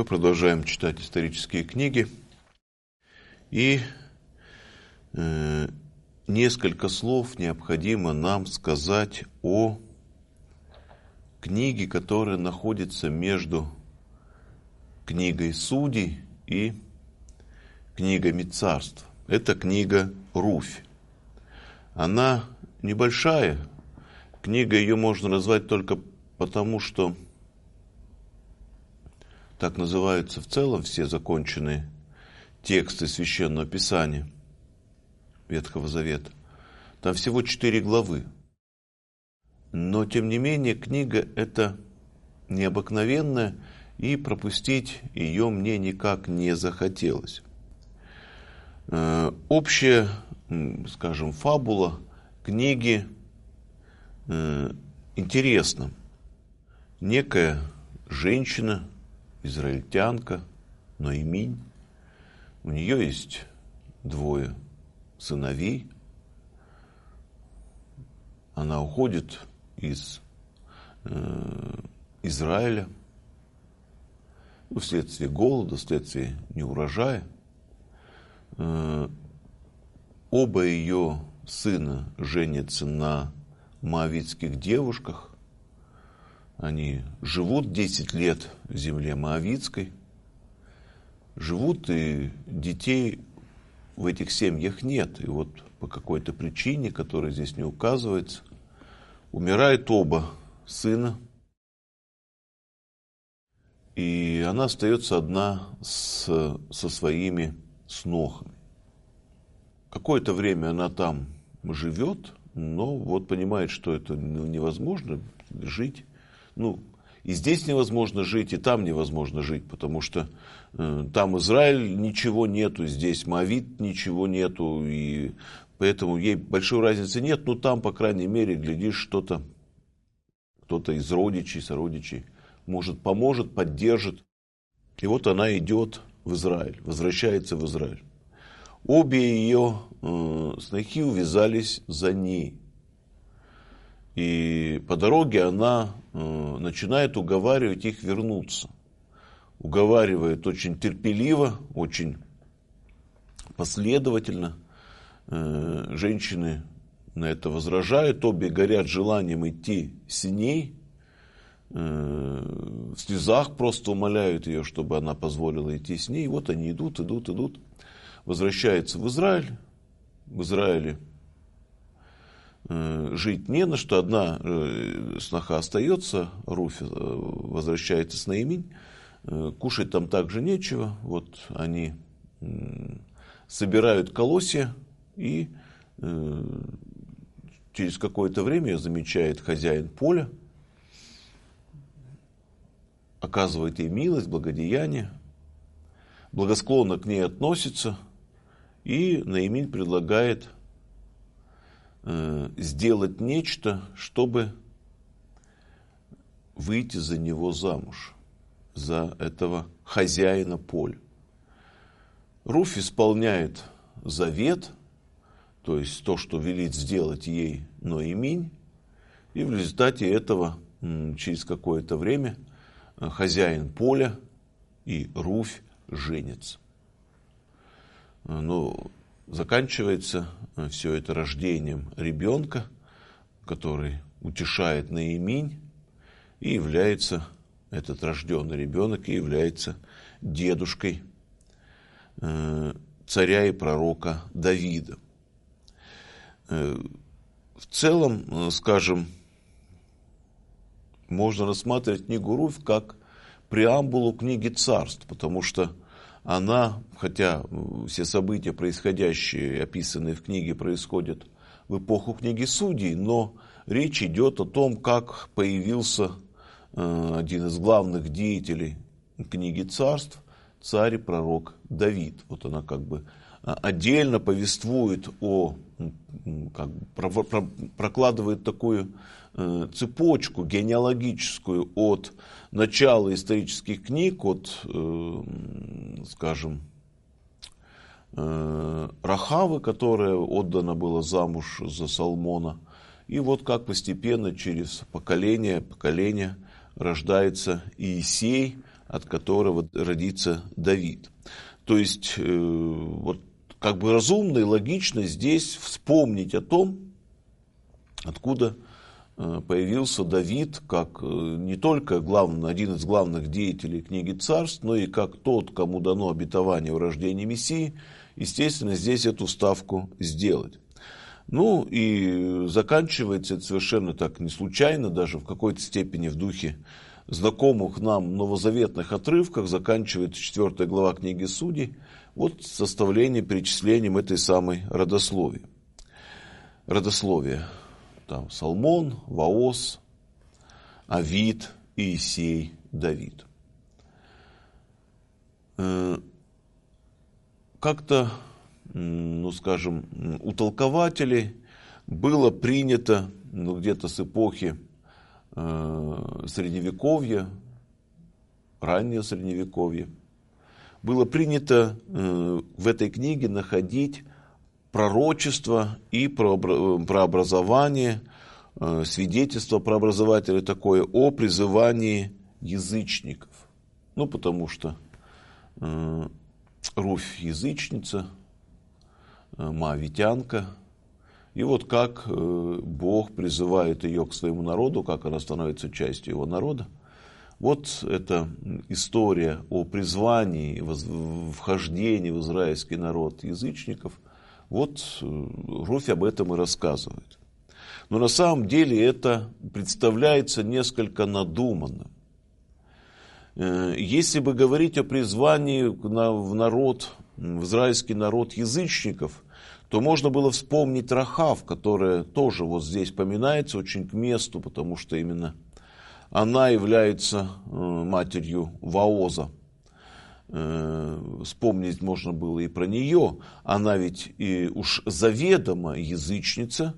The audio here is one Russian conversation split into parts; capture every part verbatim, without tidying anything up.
продолжаем читать исторические книги. И э, несколько слов необходимо нам сказать о книге, которая находится между книгой Судей и книгами Царств. Это книга Руфь. Она небольшая. Книга, ее можно назвать только потому, что так называются в целом все законченные тексты Священного Писания Ветхого Завета. Там всего четыре главы. Но, тем не менее, книга эта необыкновенная, и пропустить ее мне никак не захотелось. Э, общая, скажем, фабула книги э, интересна. Некая женщина, израильтянка, Ноэминь, у нее есть двое сыновей. Она уходит из э, Израиля ну, вследствие голода, вследствие неурожая. Э, оба ее сына женятся на моавитских девушках. Они живут десять лет в земле моавитской. Живут, и детей в этих семьях нет. И вот по какой-то причине, которая здесь не указывается, умирают оба сына. И она остается одна с, со своими снохами. Какое-то время она там живет, но вот понимает, что это невозможно жить. Ну, и здесь невозможно жить, и там невозможно жить, потому что э, там Израиль ничего нету, здесь Моавит ничего нету, и поэтому ей большой разницы нет, но там, по крайней мере, глядишь, что-то, кто-то из родичей, сородичей, может, поможет, поддержит. И вот она идет в Израиль, возвращается в Израиль. Обе ее э, снохи увязались за ней. И по дороге она э, начинает уговаривать их вернуться. Уговаривает очень терпеливо, очень последовательно. Э, женщины на это возражают. Обе горят желанием идти с ней. Э, в слезах просто умоляют ее, чтобы она позволила идти с ней. И вот они идут, идут, идут. Возвращаются в Израиль. В Израиле жить не на что. Одна сноха остается, Руфь возвращается с Ноэминь. Кушать там также нечего. Вот они собирают колосья, и через какое-то время замечает хозяин поля, оказывает ей милость, благодеяние, благосклонно к ней относится, и Ноэминь предлагает сделать нечто, чтобы выйти за него замуж, за этого хозяина поля. Руфь исполняет завет, то есть то, что велит сделать ей Ноэминь, и в результате этого через какое-то время хозяин поля и Руфь женятся. Но заканчивается все это рождением ребенка, который утешает Ноэминь, и является, этот рожденный ребенок, и является дедушкой э, царя и пророка Давида. Э, в целом, э, скажем, можно рассматривать книгу Руфь как преамбулу книги Царств, потому что она, хотя все события, происходящие, описанные в книге, происходят в эпоху книги Судей, но речь идет о том, как появился э, один из главных деятелей книги Царств, царь и пророк Давид. Вот она как бы отдельно повествует о, как бы, про, про, прокладывает такую э, цепочку генеалогическую от начала исторических книг, от, э, скажем, э, Рахавы, которая отдана была замуж за Соломона, и вот как постепенно через поколение, поколение рождается Иисей, от которого родится Давид. То есть, вот как бы разумно и логично здесь вспомнить о том, откуда появился Давид, как не только главный, один из главных деятелей книги Царств, но и как тот, кому дано обетование в рождении Мессии, естественно, здесь эту вставку сделать. Ну и заканчивается это совершенно так не случайно, даже в какой-то степени в духе знакомых нам новозаветных отрывках, заканчивается четвёртая глава книги Судей, вот составление, перечислением этой самой родословия. Родословие. Там Соломон, Ваос, Авид, Иисей, Давид. Как-то, ну скажем, у толкователей было принято, ну где-то с эпохи э, Средневековья, раннее Средневековье, было принято э, в этой книге находить пророчество и прообразование, э, свидетельство прообразователя такое о призывании язычников. Ну, потому что э, Руфь язычница, моавитянка. И вот как Бог призывает ее к своему народу, как она становится частью его народа. Вот эта история о призвании, вхождении в израильский народ язычников. Вот Руфь об этом и рассказывает. Но на самом деле это представляется несколько надуманным. Если бы говорить о призвании в народ, в израильский народ язычников, то можно было вспомнить Рахав, которая тоже вот здесь поминается очень к месту, потому что именно она является матерью Ваоза. Вспомнить можно было и про нее. Она ведь и уж заведомо язычница,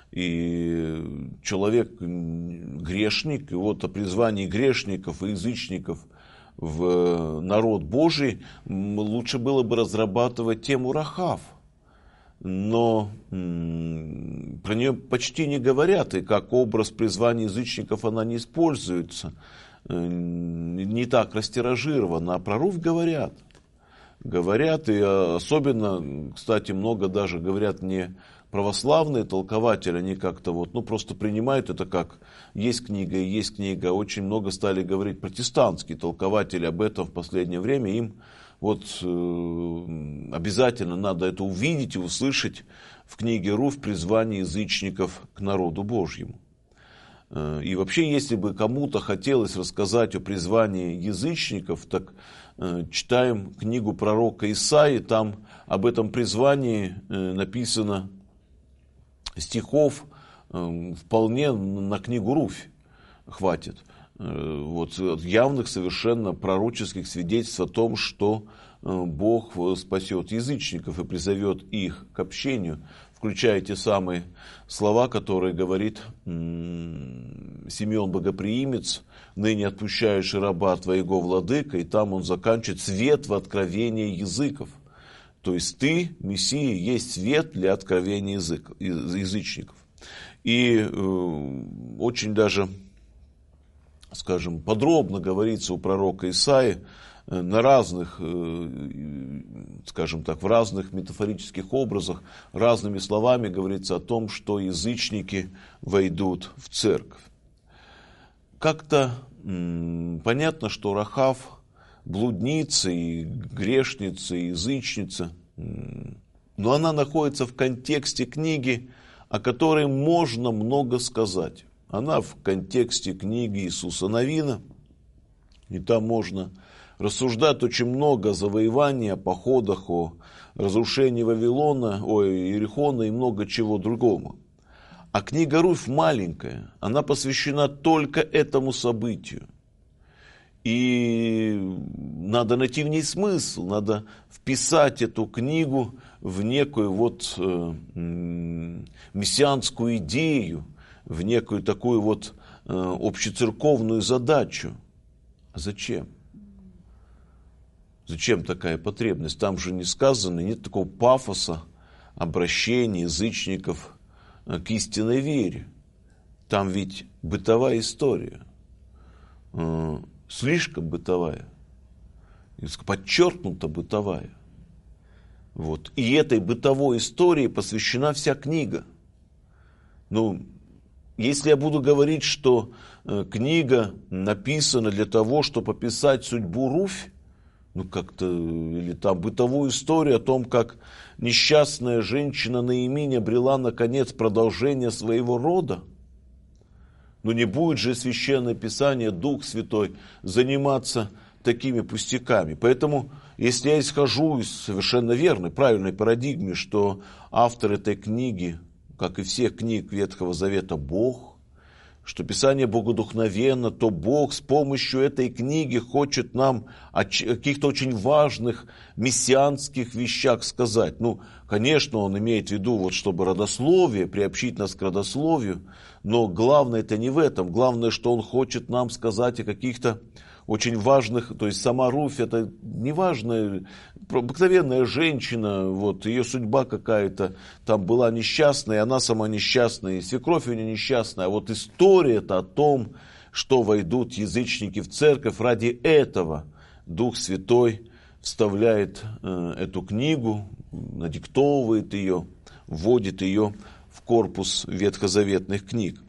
и человек грешник, и вот о призвании грешников и язычников в народ Божий лучше было бы разрабатывать тему Рахав. Но м- про нее почти не говорят, и как образ призвания язычников она не используется, не так растиражирована, а про Руфь говорят. Говорят, и особенно, кстати, много даже говорят не православные толкователи, они как-то вот, ну, просто принимают это как есть книга и есть книга. Очень много стали говорить протестантские толкователи об этом в последнее время. Им вот э, обязательно надо это увидеть и услышать в книге Руфь призвание язычников к народу Божьему. И вообще, если бы кому-то хотелось рассказать о призвании язычников, так э, читаем книгу пророка Исаии, там об этом призвании э, написано стихов э, вполне на книгу Руфь хватит. Э, вот явных совершенно пророческих свидетельств о том, что э, Бог спасет язычников и призовет их к общению, включая те самые слова, которые говорит м- Симеон Богоприимец, ныне отпущаешь раба твоего, владыка, и там он заканчивает свет в откровении языков. То есть ты, Мессия, есть свет для откровения язык, язычников. И э, очень даже, скажем, подробно говорится у пророка Исаии э, на разных, э, скажем так, в разных метафорических образах, разными словами говорится о том, что язычники войдут в церковь. Как-то м- понятно, что Рахав блудница и грешница, и язычница, но она находится в контексте книги, о которой можно много сказать. Она в контексте книги Иисуса Навина, и там можно рассуждать очень много о завоевании, о походах, о разрушении Вавилона, о Иерихона и много чего другого. А книга Руфь маленькая, она посвящена только этому событию. И надо найти в ней смысл, надо вписать эту книгу в некую вот э, мессианскую идею, в некую такую вот э, общецерковную задачу. А зачем? Зачем такая потребность? Там же не сказано, нет такого пафоса обращения язычников к истинной вере. Там ведь бытовая история. Слишком бытовая. подчеркнуто бытовая. Вот. И этой бытовой истории посвящена вся книга. Ну, если я буду говорить, что э, книга написана для того, чтобы описать судьбу Руфь, ну как-то, или там бытовую историю о том, как несчастная женщина Наиминь обрела наконец продолжение своего рода, ну не будет же Священное Писание, Дух Святой, заниматься такими пустяками. Поэтому, если я исхожу из совершенно верной, правильной парадигмы, что автор этой книги, как и всех книг Ветхого Завета, Бог, что Писание богодухновенно, то Бог с помощью этой книги хочет нам о каких-то очень важных мессианских вещах сказать. Ну, конечно, он имеет в виду, вот, чтобы родословие, приобщить нас к родословию, но главное это не в этом. Главное, что он хочет нам сказать о каких-то очень важных, то есть сама Руфь это неважная, обыкновенная женщина, вот, ее судьба какая-то там была несчастная, она сама несчастная, и свекровь у нее несчастная, а вот история это о том, что войдут язычники в церковь, ради этого Дух Святой вставляет э, эту книгу, надиктовывает ее, вводит ее в корпус ветхозаветных книг.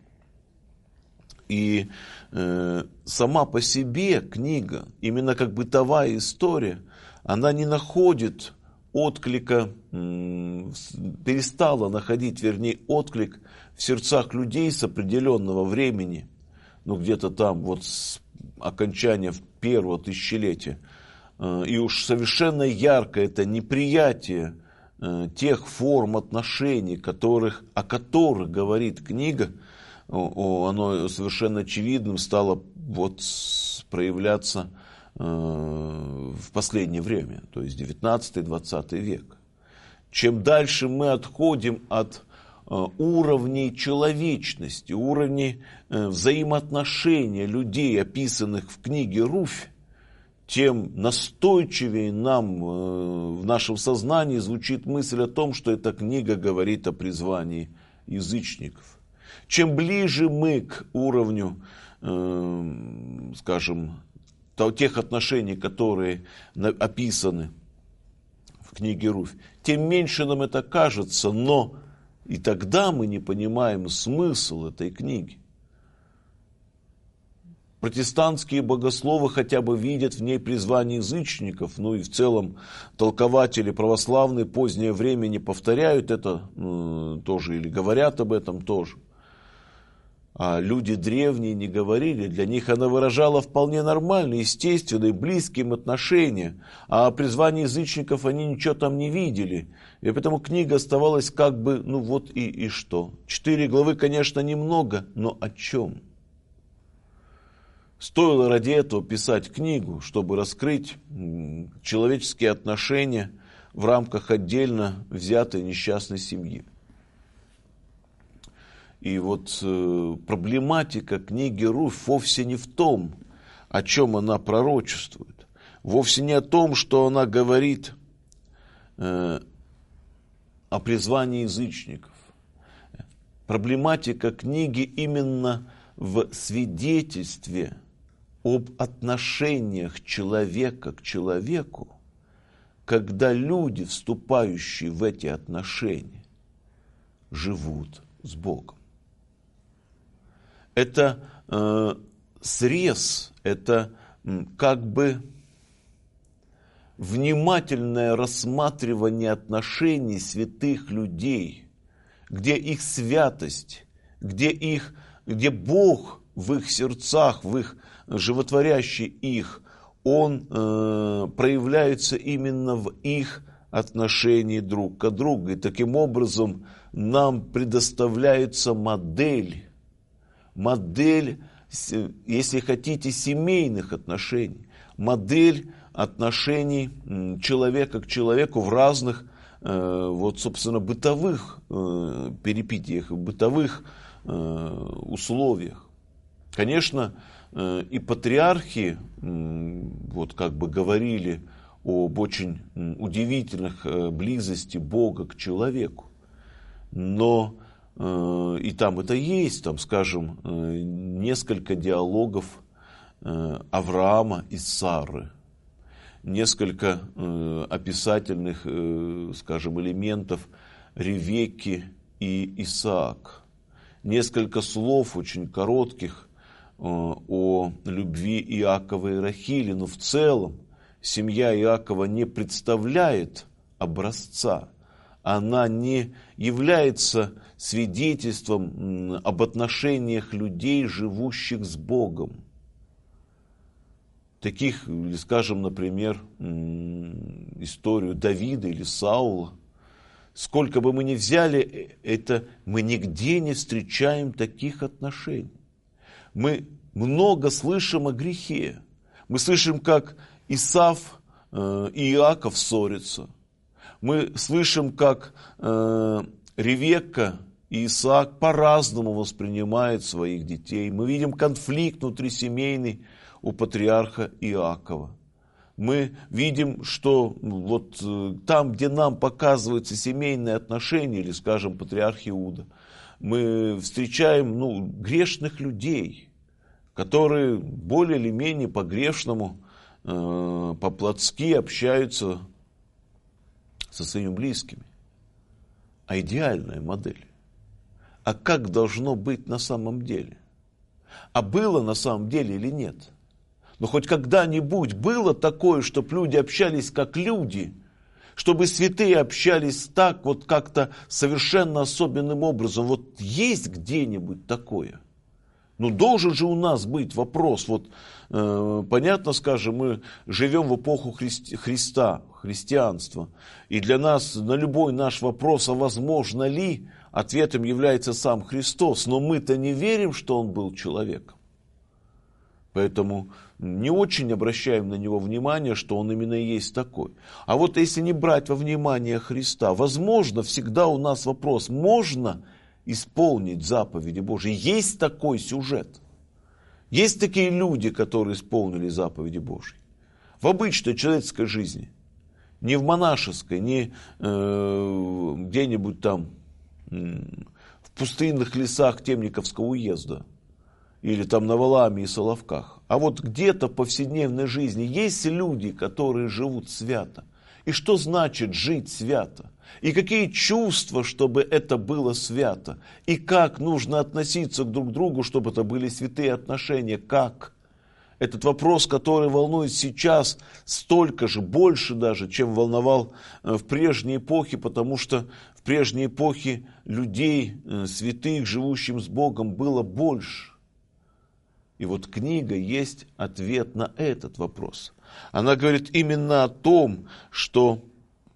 И э, сама по себе книга, именно как бытовая история, она не находит отклика, э, перестала находить, вернее, отклик в сердцах людей с определенного времени, ну где-то там вот с окончания первого тысячелетия. Э, и уж совершенно ярко это неприятие э, тех форм отношений, которых, о которых говорит книга, оно совершенно очевидным стало вот проявляться э, в последнее время, то есть девятнадцатый-двадцатый век. Чем дальше мы отходим от э, уровней человечности, уровней э, взаимоотношения людей, описанных в книге Руфь, тем настойчивее нам э, в нашем сознании звучит мысль о том, что эта книга говорит о призвании язычников. Чем ближе мы к уровню, э, скажем, тех отношений, которые описаны в книге Руфь, тем меньше нам это кажется, но и тогда мы не понимаем смысл этой книги. Протестантские богословы хотя бы видят в ней призвание язычников, ну и в целом толкователи православные позднее время не повторяют это э, тоже или говорят об этом тоже. А люди древние не говорили, для них она выражала вполне нормальные, естественные, близкие им отношения, а о призвании язычников они ничего там не видели. И поэтому книга оставалась как бы, ну вот и, и что. Четыре главы, конечно, немного, но о чем? Стоило ради этого писать книгу, чтобы раскрыть человеческие отношения в рамках отдельно взятой несчастной семьи. И вот э, проблематика книги Руфь вовсе не в том, о чем она пророчествует. Вовсе не о том, что она говорит э, о призвании язычников. Проблематика книги именно в свидетельстве об отношениях человека к человеку, когда люди, вступающие в эти отношения, живут с Богом. Это э, срез, это м, как бы внимательное рассматривание отношений святых людей, где их святость, где, их, где Бог в их сердцах, в их животворящий их, Он э, проявляется именно в их отношении друг к другу. И таким образом нам предоставляется модель, модель, если хотите, семейных отношений, модель отношений человека к человеку в разных, вот, собственно, бытовых перипетиях, бытовых условиях. Конечно, и патриархи, вот, как бы говорили об очень удивительных близости Бога к человеку, но и там это есть, там, скажем, несколько диалогов Авраама и Сары. несколько э, описательных, э, скажем, элементов Ревекки и Исаака. Несколько слов очень коротких э, о любви Иакова и Рахили, но в целом семья Иакова не представляет образца. Она не является свидетельством об отношениях людей, живущих с Богом. Таких, скажем, например, историю Давида или Саула. Сколько бы мы ни взяли, это мы нигде не встречаем таких отношений. Мы много слышим о грехе. Мы слышим, как Исав э, и Иаков ссорятся. Мы слышим, как э, Ревекка и Исаак по-разному воспринимают своих детей. Мы видим конфликт внутрисемейный у патриарха Иакова. Мы видим, что вот там, где нам показываются семейные отношения, или, скажем, патриарх Иуда, мы встречаем ну, грешных людей, которые более или менее по-грешному, э, по-плотски общаются со своими близкими. А идеальная модель. А как должно быть на самом деле? А было на самом деле или нет? Но хоть когда-нибудь было такое, чтобы люди общались как люди, чтобы святые общались так, вот как-то совершенно особенным образом. Вот есть где-нибудь такое? Ну, должен же у нас быть вопрос. Вот, э, понятно, скажем, мы живем в эпоху Христи, Христа, христианства. И для нас на любой наш вопрос, а возможно ли, ответом является сам Христос. Но мы-то не верим, что Он был человеком. Поэтому не очень обращаем на него внимание, что он именно и есть такой. А вот если не брать во внимание Христа, возможно, всегда у нас вопрос, можно исполнить заповеди Божьи? Есть такой сюжет. Есть такие люди, которые исполнили заповеди Божьи. В обычной человеческой жизни. Не в монашеской, не э, где-нибудь там э, в пустынных лесах Темниковского уезда. Или там на Валааме и Соловках. А вот где-то в повседневной жизни есть люди, которые живут свято. И что значит жить свято? И какие чувства, чтобы это было свято? И как нужно относиться друг к другу, чтобы это были святые отношения? Как? Этот вопрос, который волнует сейчас столько же, больше даже, чем волновал в прежней эпохе, потому что в прежней эпохе людей, святых, живущих с Богом, было больше. И вот книга есть ответ на этот вопрос. Она говорит именно о том, что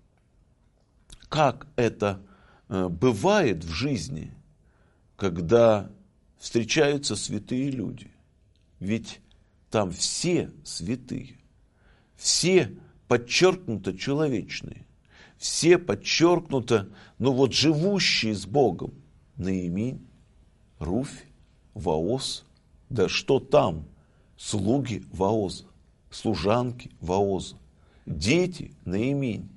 как это бывает в жизни, когда встречаются святые люди. Ведь там все святые, все подчеркнуто человечные, все подчеркнуто, ну вот живущие с Богом. Наиминь, Руфь, Ваос. Да что там? Слуги Ваоза, служанки Ваоза, дети Наиминь,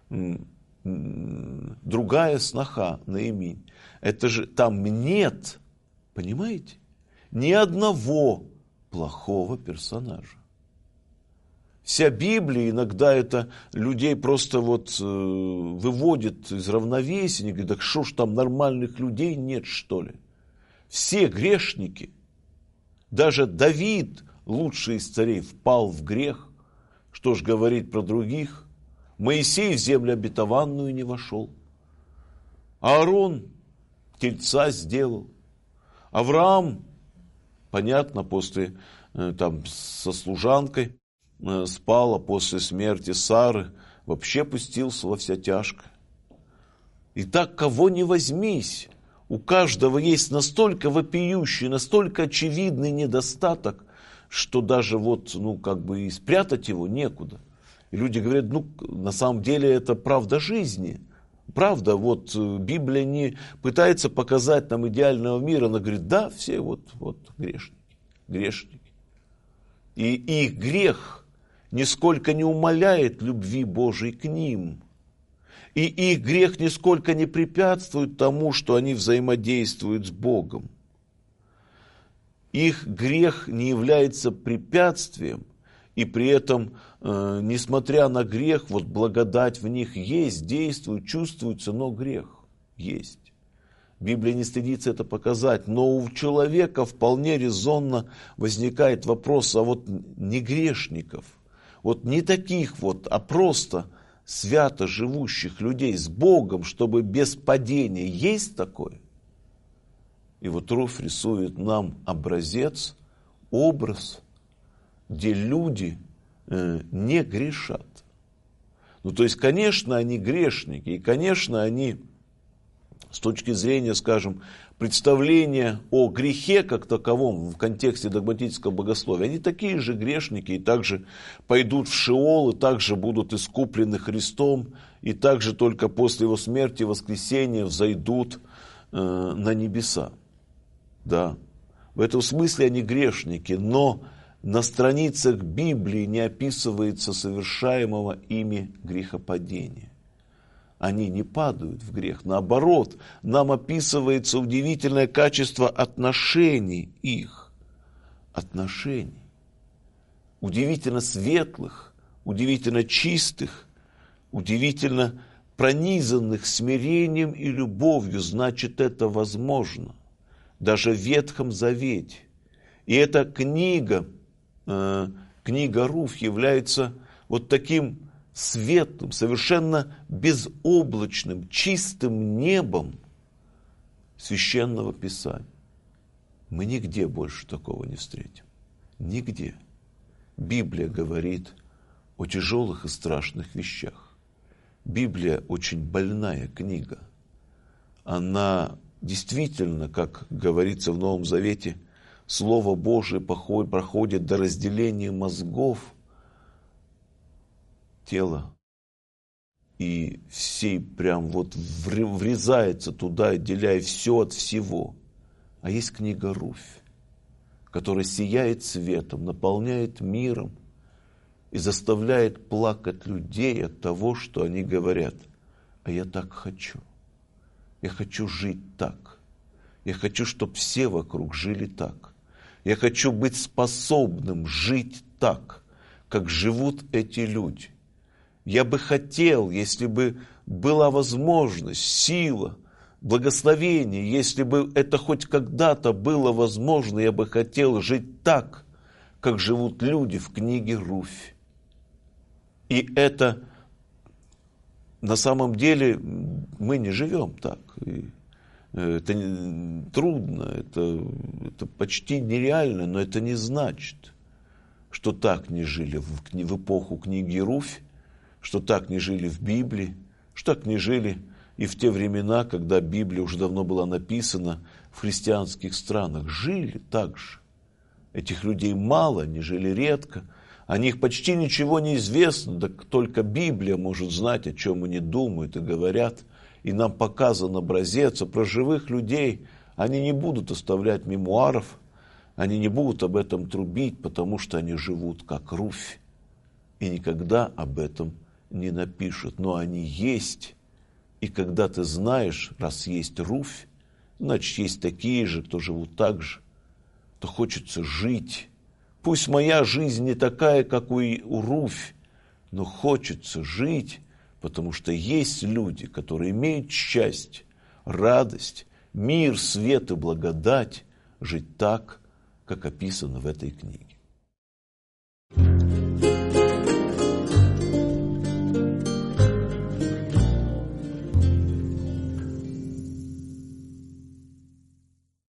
другая сноха Наиминь. Это же там нет, понимаете, ни одного плохого персонажа. Вся Библия иногда это людей просто вот э, выводит из равновесия, и говорит, так что ж там нормальных людей нет, что ли? Все грешники. Даже Давид, лучший из царей, впал в грех. Что ж говорить про других? Моисей в землю обетованную не вошел. Аарон тельца сделал. Авраам, понятно, после там со служанкой спал, а после смерти Сары вообще пустился во вся тяжкое. И так кого не возьмись, у каждого есть настолько вопиющий, настолько очевидный недостаток, что даже вот, ну, как бы и спрятать его некуда. И люди говорят, ну, на самом деле это правда жизни. Правда, вот Библия не пытается показать нам идеального мира, она говорит, да, все вот, вот грешники, грешники. И их грех нисколько не умаляет любви Божией к ним. И их грех нисколько не препятствует тому, что они взаимодействуют с Богом. Их грех не является препятствием, и при этом, э, несмотря на грех, вот благодать в них есть, действует, чувствуется, но грех есть. Библия не стыдится это показать, но у человека вполне резонно возникает вопрос, а вот не грешников, вот не таких вот, а просто свято живущих людей с Богом, чтобы без падения, есть такое? И вот Руфь рисует нам образец, образ, где люди э, не грешат. Ну, то есть, конечно, они грешники, и, конечно, они с точки зрения, скажем, представления о грехе как таковом в контексте догматического богословия, они такие же грешники, и также пойдут в Шеол, и также будут искуплены Христом, и также только после его смерти и воскресения взойдут э, на небеса. Да, в этом смысле они грешники, но на страницах Библии не описывается совершаемого ими грехопадения. Они не падают в грех. Наоборот, нам описывается удивительное качество отношений их. Отношений. Удивительно светлых, удивительно чистых, удивительно пронизанных смирением и любовью. Значит, это возможно. Даже в Ветхом Завете. И эта книга, э, книга Руфь является вот таким светлым, совершенно безоблачным, чистым небом Священного Писания. Мы нигде больше такого не встретим. Нигде. Библия говорит о тяжелых и страшных вещах. Библия очень больная книга. Она действительно, как говорится в Новом Завете, Слово Божие проходит до разделения мозгов, тела, и всей прям вот врезается туда, отделяя все от всего. А есть книга Руфь, которая сияет светом, наполняет миром и заставляет плакать людей от того, что они говорят: а я так хочу. Я хочу жить так. Я хочу, чтобы все вокруг жили так. Я хочу быть способным жить так, как живут эти люди. Я бы хотел, если бы была возможность, сила, благословение, если бы это хоть когда-то было возможно, я бы хотел жить так, как живут люди в книге Руфь. И это на самом деле мы не живем так. Это трудно, это, это почти нереально, но это не значит, что так не жили в, в эпоху книги Руфь, что так не жили в Библии, что так не жили и в те времена, когда Библия уже давно была написана в христианских странах. Жили так же. Этих людей мало, они жили редко, о них почти ничего не известно, так только Библия может знать, о чем они думают и говорят. И нам показан образец, а про живых людей они не будут оставлять мемуаров, они не будут об этом трубить, потому что они живут как Руфь и никогда об этом не напишут. Но они есть, и когда ты знаешь, раз есть Руфь, значит, есть такие же, кто живут так же, то хочется жить. Пусть моя жизнь не такая, как у, у Руфь, но хочется жить, потому что есть люди, которые имеют счастье, радость, мир, свет и благодать жить так, как описано в этой книге.